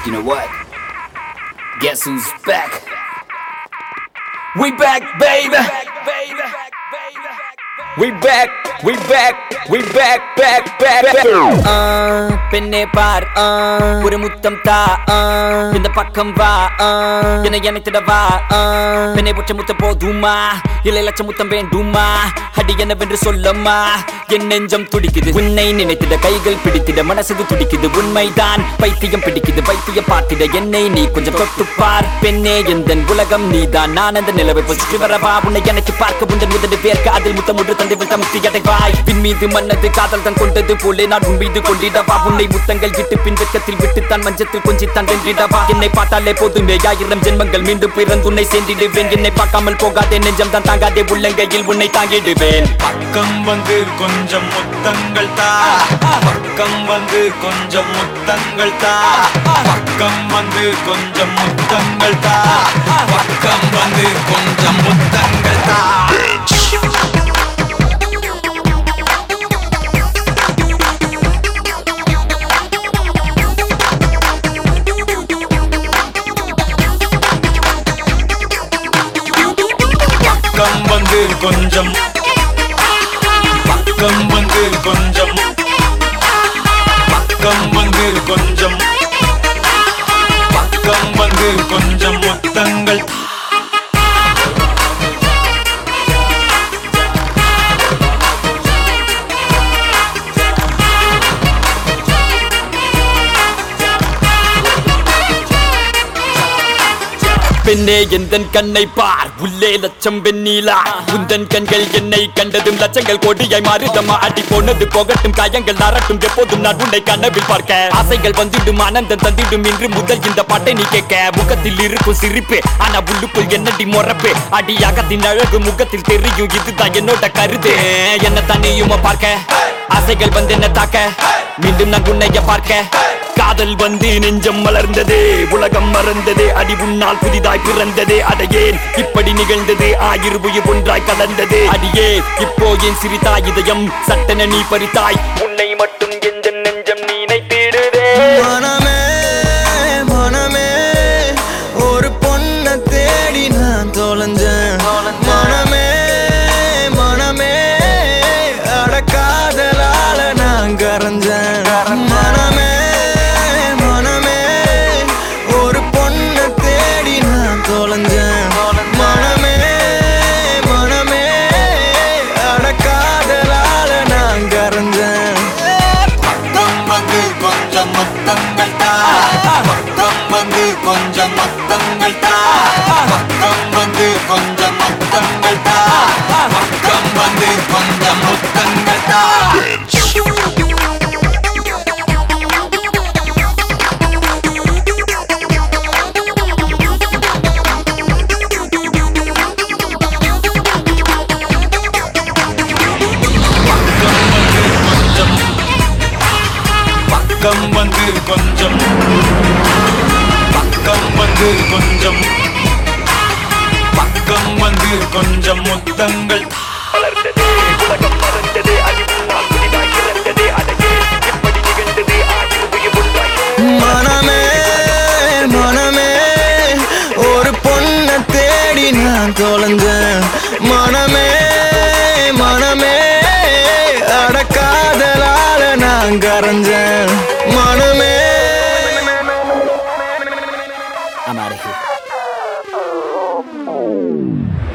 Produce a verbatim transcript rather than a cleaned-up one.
You know what? Guess who's back? We back, baby. We back, we back, we back, back, back, back. Uh, பெண்ணே பார் uh, ஒரு முத்தம் தா uh, இந்த பக்கம் வா uh, என்னை அணைத்திட வா uh, பெண்ணை ஒற்றை முத்தம் போதுமா இல்லை லட்சம் முத்தம் வேண்டுமா அடி என்னவென்று சொல்லம்மா என் நெஞ்சம் துடிக்குது உன்னை நினைத்திட கைகள் பிடித்திட மனசுக்கு துடிக்குது உண்மைதான் பைத்தியம் பிடிக்குது பைத்தியம் பார்த்திட என்னை நீ கொஞ்சம் தொட்டு பார் பெண்ணே எந்த உலகம் நீதான் நான் அந்த நிலவை சுற்றி வரவா உன்னை எனக்கு பார்க்க உந்தன் முதல் பேர்க்க அதில் முத்தம் ஒன்று தந்தை தமுத்தி அடைவாய் பின் மீது மன்னது காதல் தான் கொண்டது போலே நான் உன் மீது கொண்டிடவா உன்னை முத்தங்கள் விட்டு பின் வெட்கத்தில் விட்டுத்தான் மஞ்சத்தில் கொஞ்சி தான் வென்றிடவா என்னை பார்த்தாலே போதுமே ஆயிரம் ஜென்மங்கள் மீண்டும் பிறந்து உன்னை சேர்ந்திடுவேன் என்னை பார்க்காமல் போகாதே நெஞ்சம் தான் தாங்காதே உள்ளங்கையில் உன்னை தாங்கிடுவேன் பக்கம் வந்து கொஞ்சம் முத்தங்கள் தா பக்கம் வந்து கொஞ்சம் முத்தங்கள் தா பக்கம் வந்து கொஞ்சம் முத்தங்கள் தா பக்கம் வந்து கொஞ்சம் முத்தங்கள் தா பக்கம் வந்து கொஞ்சம் பக்கம் வந்து கொஞ்சம் பக்கம் வந்து கொஞ்சம் பக்கம் வந்து கொஞ்சம் முத்தங்கள் பெண்ணே எந்தன் கண்ணை பார் உள்ளே லட்சம் வெண்ணீலா உந்தன் கண்கள் என்னை கண்டதும் லட்சங்கள் கோடியாய் மாறுதம்மா அடி போனது போகட்டும் காயங்கள் நரட்டும் எப்போதும் நான் உன்னை கனவில் பார்க்க ஆசைகள் வந்துடும் ஆனந்தம் தந்திடும் இன்று முதல் இந்த பாட்டை நீ கேட்க முகத்தில் இருக்கும் சிரிப்பு ஆனா உள்ளுக்குள் என்னடி மொறப்பு அடி அகத்தின் அழகு முகத்தில் தெரியும் இதுதான் என்னோட கருத்து என்ன தண்ணியுமா பார்க்க ஆசைகள் வந்து என்ன தாக்க மீண்டும் நான் உன்னைய பார்க்க காதல் வந்து நெஞ்சம் மலர்ந்தது உலகம் மறந்தது அடி உன்னால் புதிதாய் பிறந்தது அடையேன் இப்படி நிகழ்ந்தது ஆயிரம் உயிர் ஒன்றாய் கலந்தது அடியே இப்போ என் சிரித்தாய் இதயம் சட்டென நீ பறித்தாய் உன்னை மட்டும் எந்த நெஞ்சம் நீனை தேடுதே மனமே மனமே ஒரு பொண்ணை தேடி நான் தொலைஞ்சேன் மனமே மனமே அட காதலால நான் கரைஞ்சேன் மனமே மனமே ஒரு பொண்ணை தேடி நான் தொலைஞ்சேன் மனமே மனமே அட காதலால நான் கரைஞ்சேன் பக்கம் வந்து கொஞ்சம் முத்தங்கள் தா பக்கம் வந்து கொஞ்சம் முத்தங்கள் தா பக்கம் வந்து கொஞ்சம் முத்தங்கள் தா பக்கம் வந்து கொஞ்சம் முத்தங்கள் தா பக்கம் வந்து கொஞ்சம் பக்கம் வந்து கொஞ்சம் பக்கம் வந்து கொஞ்சம் முத்தங்கள் மலர்ந்தது உலகம் மறந்தது அடி உன்னால் புதிதாய் பிறந்தது அடையே இப்படி நிகழ்ந்தது ஆயிரம் உயிர் ஒன்றாய் மனமே மனமே ஒரு பொண்ணை தேடி நான் தொலைஞ்சேன் மனமே மனமே அட காதலால நான் கரைஞ்சேன் மனமே I'm out of here.